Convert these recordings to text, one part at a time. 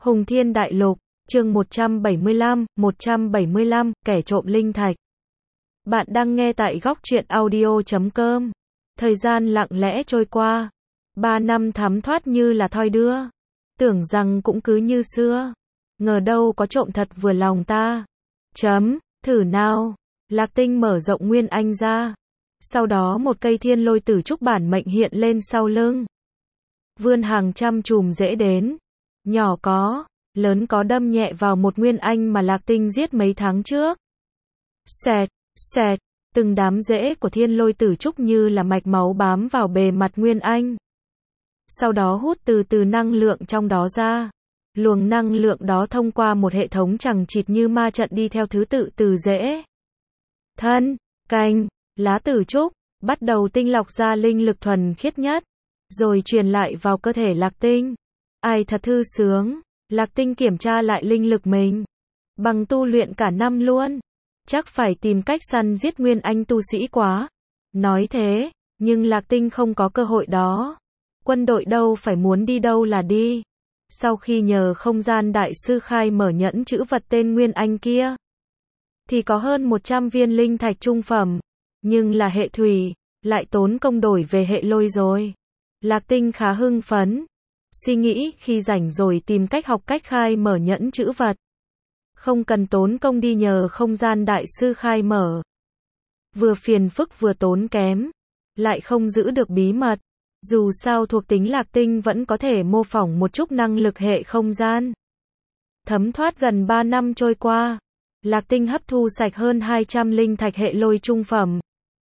Hùng Thiên Đại Lục, chương 175, kẻ trộm linh thạch. Bạn đang nghe tại góc truyện audio.com. Thời gian lặng lẽ trôi qua. 3 năm thấm thoát như là thoi đưa. Tưởng rằng cũng cứ như xưa. Ngờ đâu có trộm thật vừa lòng ta. Thử nào. Lạc Tinh mở rộng nguyên anh ra. Sau đó một cây thiên lôi tử trúc bản mệnh hiện lên sau lưng. Vươn hàng trăm chùm rễ đến. Nhỏ có, lớn có đâm nhẹ vào một nguyên anh mà Lạc Tinh giết mấy tháng trước. Xẹt, từng đám rễ của thiên lôi tử trúc như là mạch máu bám vào bề mặt nguyên anh. Sau đó hút từ từ năng lượng trong đó ra. Luồng năng lượng đó thông qua một hệ thống chằng chịt như ma trận đi theo thứ tự từ rễ, thân, cành, lá tử trúc, bắt đầu tinh lọc ra linh lực thuần khiết nhất, rồi truyền lại vào cơ thể Lạc Tinh. Ai thật thư sướng. Lạc Tinh kiểm tra lại linh lực mình. Bằng tu luyện cả năm luôn. Chắc phải tìm cách săn giết nguyên anh tu sĩ quá. Nói thế, nhưng Lạc Tinh không có cơ hội đó. Quân đội đâu phải muốn đi đâu là đi. Sau khi nhờ không gian đại sư khai mở nhẫn chữ vật tên nguyên anh kia, thì có hơn 100 viên linh thạch trung phẩm. Nhưng là hệ thủy, lại tốn công đổi về hệ lôi rồi. Lạc Tinh khá hưng phấn. Suy nghĩ khi rảnh rồi tìm cách học cách khai mở nhẫn chữ vật. Không cần tốn công đi nhờ không gian đại sư khai mở. Vừa phiền phức vừa tốn kém. Lại không giữ được bí mật. Dù sao thuộc tính Lạc Tinh vẫn có thể mô phỏng một chút năng lực hệ không gian. Thấm thoát gần 3 năm trôi qua. Lạc Tinh hấp thu sạch hơn 200 linh thạch hệ lôi trung phẩm.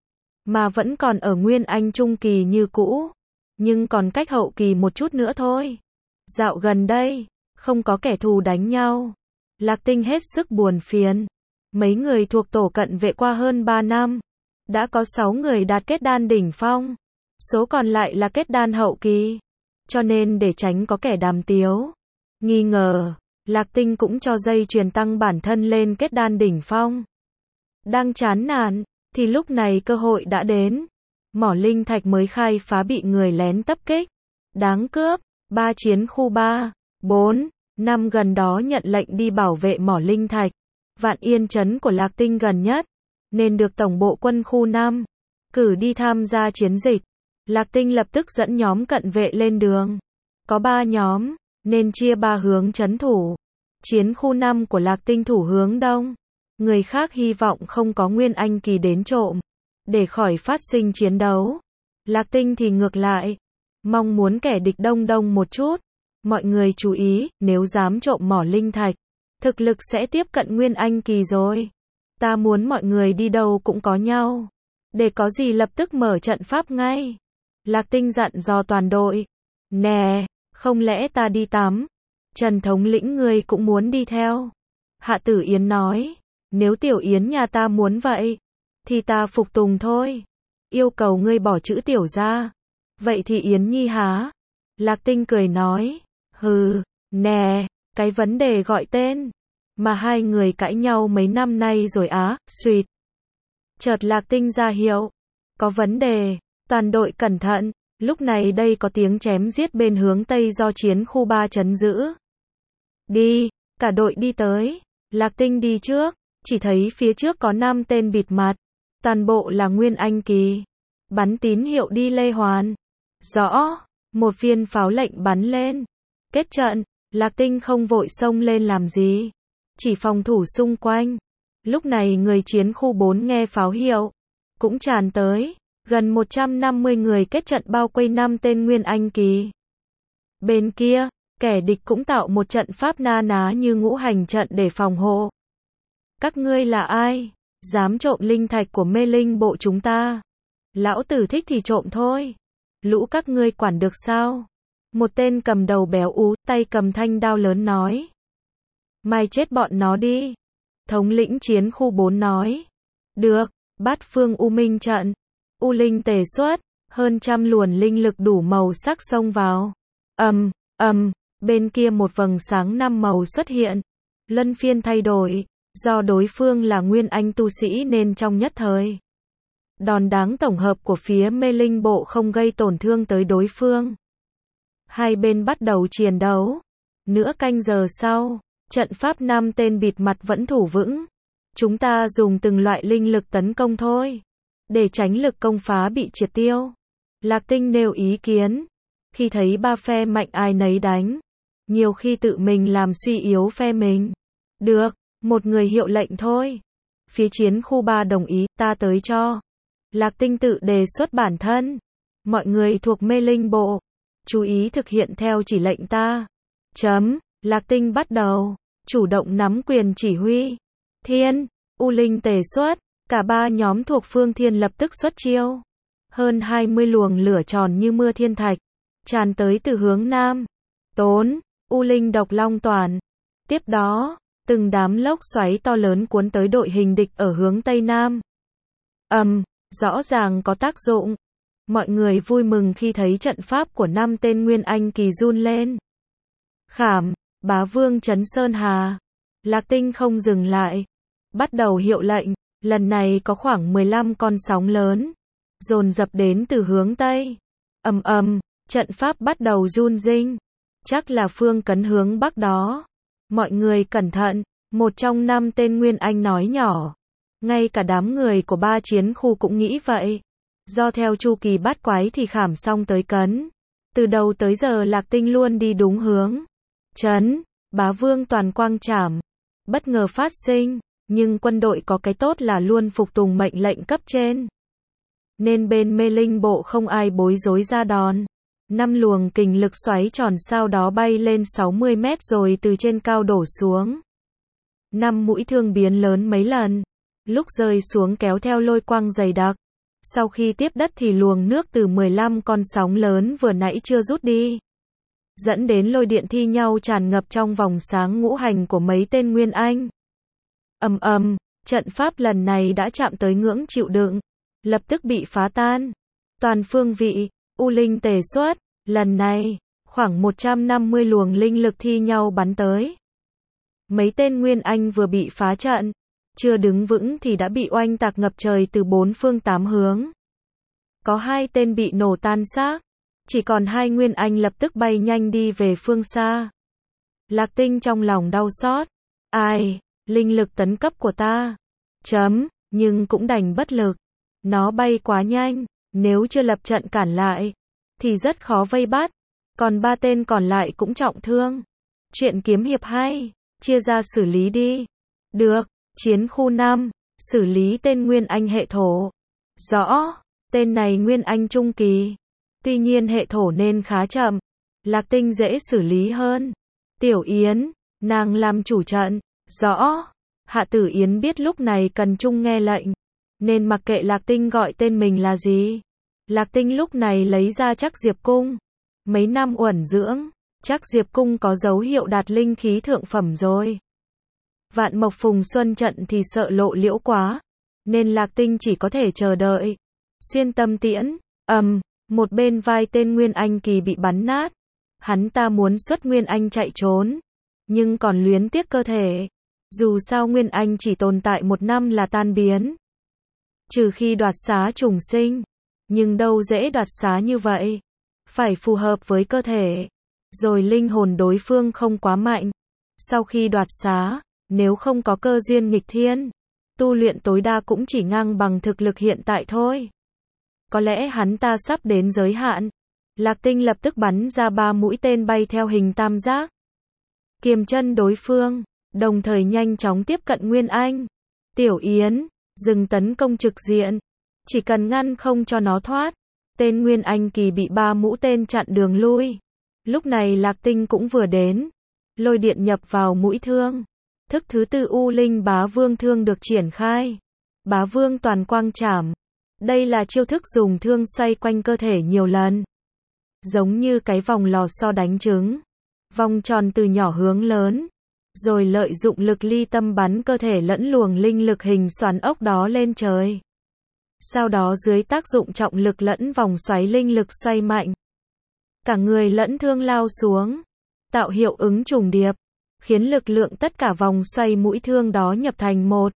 Mà vẫn còn ở nguyên anh trung kỳ như cũ. Nhưng còn cách hậu kỳ một chút nữa thôi. Dạo gần đây, không có kẻ thù đánh nhau. Lạc Tinh hết sức buồn phiền. Mấy người thuộc tổ cận vệ qua hơn 3 năm. Đã có 6 người đạt kết đan đỉnh phong. Số còn lại là kết đan hậu kỳ. Cho nên để tránh có kẻ đàm tiếu, nghi ngờ, Lạc Tinh cũng cho dây chuyền tăng bản thân lên kết đan đỉnh phong. Đang chán nản, thì lúc này cơ hội đã đến. Mỏ linh thạch mới khai phá bị người lén tập kích. Đáng cướp. 3 chiến khu 3, 4, 5 gần đó nhận lệnh đi bảo vệ mỏ linh thạch. Vạn Yên trấn của Lạc Tinh gần nhất, nên được tổng bộ quân khu 5 cử đi tham gia chiến dịch. Lạc Tinh lập tức dẫn nhóm cận vệ lên đường. Có 3 nhóm, nên chia 3 hướng trấn thủ. Chiến khu 5 của Lạc Tinh thủ hướng đông. Người khác hy vọng không có nguyên anh kỳ đến trộm, để khỏi phát sinh chiến đấu. Lạc Tinh thì ngược lại, mong muốn kẻ địch đông đông một chút. Mọi người chú ý, nếu dám trộm mỏ linh thạch, thực lực sẽ tiếp cận nguyên anh kỳ rồi. Ta muốn mọi người đi đâu cũng có nhau, để có gì lập tức mở trận pháp ngay. Lạc Tinh dặn dò toàn đội. Nè, không lẽ ta đi tắm? Trần thống lĩnh ngươi cũng muốn đi theo? Hạ Tử Yến nói. Nếu Tiểu Yến nhà ta muốn vậy, thì ta phục tùng thôi. Yêu cầu ngươi bỏ chữ Tiểu ra. Vậy thì Yến Nhi há? Lạc Tinh cười nói. Hừ, nè, cái vấn đề gọi tên. Mà hai người cãi nhau mấy năm nay rồi á, suýt. Chợt Lạc Tinh ra hiệu. Có vấn đề. Toàn đội cẩn thận. Lúc này đây có tiếng chém giết bên hướng Tây do chiến khu 3 trấn giữ. Đi, cả đội đi tới. Lạc Tinh đi trước. Chỉ thấy phía trước có 5 tên bịt mặt. Toàn bộ là nguyên anh kỳ. Bắn tín hiệu đi Lê Hoàn. Rõ. Một viên pháo lệnh bắn lên. Kết trận. Lạc Tinh không vội xông lên làm gì. Chỉ phòng thủ xung quanh. Lúc này người chiến khu 4 nghe pháo hiệu. Cũng tràn tới. Gần 150 người kết trận bao quanh 5 tên nguyên anh kỳ. Bên kia, kẻ địch cũng tạo một trận pháp na ná như ngũ hành trận để phòng hộ. Các ngươi là ai? Dám trộm linh thạch của mê linh bộ chúng ta? Lão tử thích thì trộm thôi. Lũ các ngươi quản được sao? Một tên cầm đầu béo ú, tay cầm thanh đao lớn nói. Mai chết bọn nó đi. Thống lĩnh chiến khu 4 nói. Được, Bát Phương U Minh trận. U linh tề xuất, hơn 100 luồn linh lực đủ màu sắc xông vào. Bên kia một vầng sáng 5 màu xuất hiện. Luân phiên thay đổi. Do đối phương là nguyên anh tu sĩ nên trong nhất thời, đòn đáng tổng hợp của phía mê linh bộ không gây tổn thương tới đối phương. Hai bên bắt đầu chiến đấu. Nửa canh giờ sau, trận pháp 5 tên bịt mặt vẫn thủ vững. Chúng ta dùng từng loại linh lực tấn công thôi, để tránh lực công phá bị triệt tiêu. Lạc Tinh nêu ý kiến. Khi thấy ba phe mạnh ai nấy đánh, nhiều khi tự mình làm suy yếu phe mình. Được, một người hiệu lệnh thôi. Phía chiến khu 3 đồng ý, ta tới cho. Lạc Tinh tự đề xuất bản thân. Mọi người thuộc mê linh bộ, chú ý thực hiện theo chỉ lệnh ta. Lạc Tinh bắt đầu, chủ động nắm quyền chỉ huy. Thiên, U Linh tề xuất, cả ba nhóm thuộc Phương Thiên lập tức xuất chiêu. Hơn 20 luồng lửa tròn như mưa thiên thạch, tràn tới từ hướng nam. Tốn, U Linh độc long toàn. Tiếp đó, từng đám lốc xoáy to lớn cuốn tới đội hình địch ở hướng tây nam. Rõ ràng có tác dụng. Mọi người vui mừng khi thấy trận pháp của 5 tên Nguyên Anh kỳ run lên. Khảm, Bá Vương Trấn Sơn Hà. Lạc Tinh không dừng lại, bắt đầu hiệu lệnh. Lần này có khoảng 15 con sóng lớn dồn dập đến từ hướng tây. Trận pháp bắt đầu run rinh. Chắc là Phương Cấn hướng bắc đó. Mọi người cẩn thận, một trong 5 tên Nguyên Anh nói nhỏ. Ngay cả đám người của 3 chiến khu cũng nghĩ vậy. Do theo chu kỳ bát quái thì Khảm xong tới Cấn. Từ đầu tới giờ Lạc Tinh luôn đi đúng hướng. Bá Vương toàn quang trảm. Bất ngờ phát sinh, nhưng quân đội có cái tốt là luôn phục tùng mệnh lệnh cấp trên. Nên bên mê linh bộ không ai bối rối ra đòn. 5 luồng kình lực xoáy tròn sau đó bay lên 60 mét rồi từ trên cao đổ xuống. 5 mũi thương biến lớn mấy lần. Lúc rơi xuống kéo theo lôi quang dày đặc. Sau khi tiếp đất thì luồng nước từ 15 con sóng lớn vừa nãy chưa rút đi, dẫn đến lôi điện thi nhau tràn ngập trong vòng sáng ngũ hành của mấy tên Nguyên Anh. Trận pháp lần này đã chạm tới ngưỡng chịu đựng, lập tức bị phá tan. Toàn phương vị, U Linh tề xuất, lần này, khoảng 150 luồng linh lực thi nhau bắn tới. Mấy tên Nguyên Anh vừa bị phá trận, chưa đứng vững thì đã bị oanh tạc ngập trời từ 4 phương 8 hướng. Có 2 tên bị nổ tan xác, chỉ còn 2 Nguyên Anh lập tức bay nhanh đi về phương xa. Lạc Tinh trong lòng đau xót. Ai, linh lực tấn cấp của ta. Nhưng cũng đành bất lực. Nó bay quá nhanh, nếu chưa lập trận cản lại, thì rất khó vây bắt. Còn 3 tên còn lại cũng trọng thương. Chuyện kiếm hiệp hay, chia ra xử lý đi. Được, chiến khu 5, xử lý tên Nguyên Anh hệ thổ. Rõ, tên này Nguyên Anh trung kỳ. Tuy nhiên hệ thổ nên khá chậm. Lạc Tinh dễ xử lý hơn. Tiểu Yến, nàng làm chủ trận. Rõ. Hạ Tử Yến biết lúc này cần Trung nghe lệnh, nên mặc kệ Lạc Tinh gọi tên mình là gì. Lạc Tinh lúc này lấy ra Trắc Diệp Cung. Mấy năm uẩn dưỡng, Trắc Diệp Cung có dấu hiệu đạt linh khí thượng phẩm rồi. Vạn Mộc Phùng Xuân trận thì sợ lộ liễu quá, nên Lạc Tinh chỉ có thể chờ đợi. Xuyên tâm tiễn, một bên vai tên Nguyên Anh kỳ bị bắn nát. Hắn ta muốn xuất Nguyên Anh chạy trốn, nhưng còn luyến tiếc cơ thể. Dù sao Nguyên Anh chỉ tồn tại 1 năm là tan biến. Trừ khi đoạt xá trùng sinh. Nhưng đâu dễ đoạt xá như vậy. Phải phù hợp với cơ thể. Rồi linh hồn đối phương không quá mạnh. Sau khi đoạt xá, nếu không có cơ duyên nghịch thiên, tu luyện tối đa cũng chỉ ngang bằng thực lực hiện tại thôi. Có lẽ hắn ta sắp đến giới hạn. Lạc Tinh lập tức bắn ra 3 mũi tên bay theo hình tam giác, kiềm chân đối phương, đồng thời nhanh chóng tiếp cận Nguyên Anh. Tiểu Yến, dừng tấn công trực diện. Chỉ cần ngăn không cho nó thoát. Tên Nguyên Anh kỳ bị 3 mũi tên chặn đường lui. Lúc này Lạc Tinh cũng vừa đến. Lôi điện nhập vào mũi thương. Thức thứ 4 U Linh Bá Vương thương được triển khai. Bá Vương toàn quang trảm. Đây là chiêu thức dùng thương xoay quanh cơ thể nhiều lần. Giống như cái vòng lò xo đánh trứng. Vòng tròn từ nhỏ hướng lớn. Rồi lợi dụng lực ly tâm bắn cơ thể lẫn luồng linh lực hình xoắn ốc đó lên trời. Sau đó dưới tác dụng trọng lực lẫn vòng xoáy linh lực xoay mạnh. Cả người lẫn thương lao xuống. Tạo hiệu ứng trùng điệp. Khiến lực lượng tất cả vòng xoay mũi thương đó nhập thành một.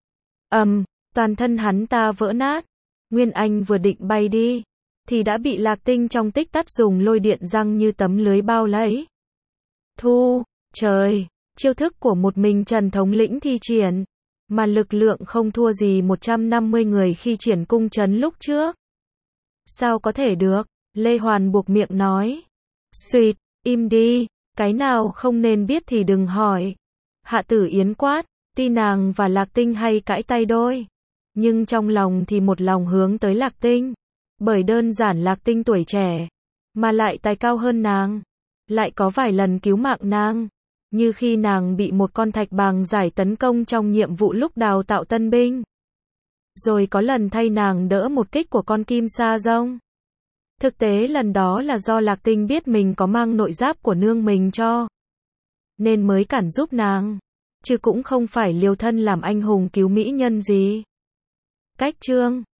Toàn thân hắn ta vỡ nát. Nguyên Anh vừa định bay đi, thì đã bị Lạc Tinh trong tích tắc dùng lôi điện giăng như tấm lưới bao lấy. Thu, trời, chiêu thức của một mình Trần thống lĩnh thi triển, mà lực lượng không thua gì 150 người khi triển cung trấn lúc trước. Sao có thể được? Lê Hoàn buộc miệng nói. Xuyệt, im đi, cái nào không nên biết thì đừng hỏi. Hạ Tử Yến quát, tuy nàng và Lạc Tinh hay cãi tay đôi, nhưng trong lòng thì một lòng hướng tới Lạc Tinh. Bởi đơn giản Lạc Tinh tuổi trẻ, mà lại tài cao hơn nàng, lại có vài lần cứu mạng nàng, như khi nàng bị một con thạch bàng giải tấn công trong nhiệm vụ lúc đào tạo tân binh. Rồi có lần thay nàng đỡ một kích của con kim sa rông. Thực tế lần đó là do Lạc Tinh biết mình có mang nội giáp của nương mình cho, nên mới cản giúp nàng, chứ cũng không phải liều thân làm anh hùng cứu mỹ nhân gì. Cách chương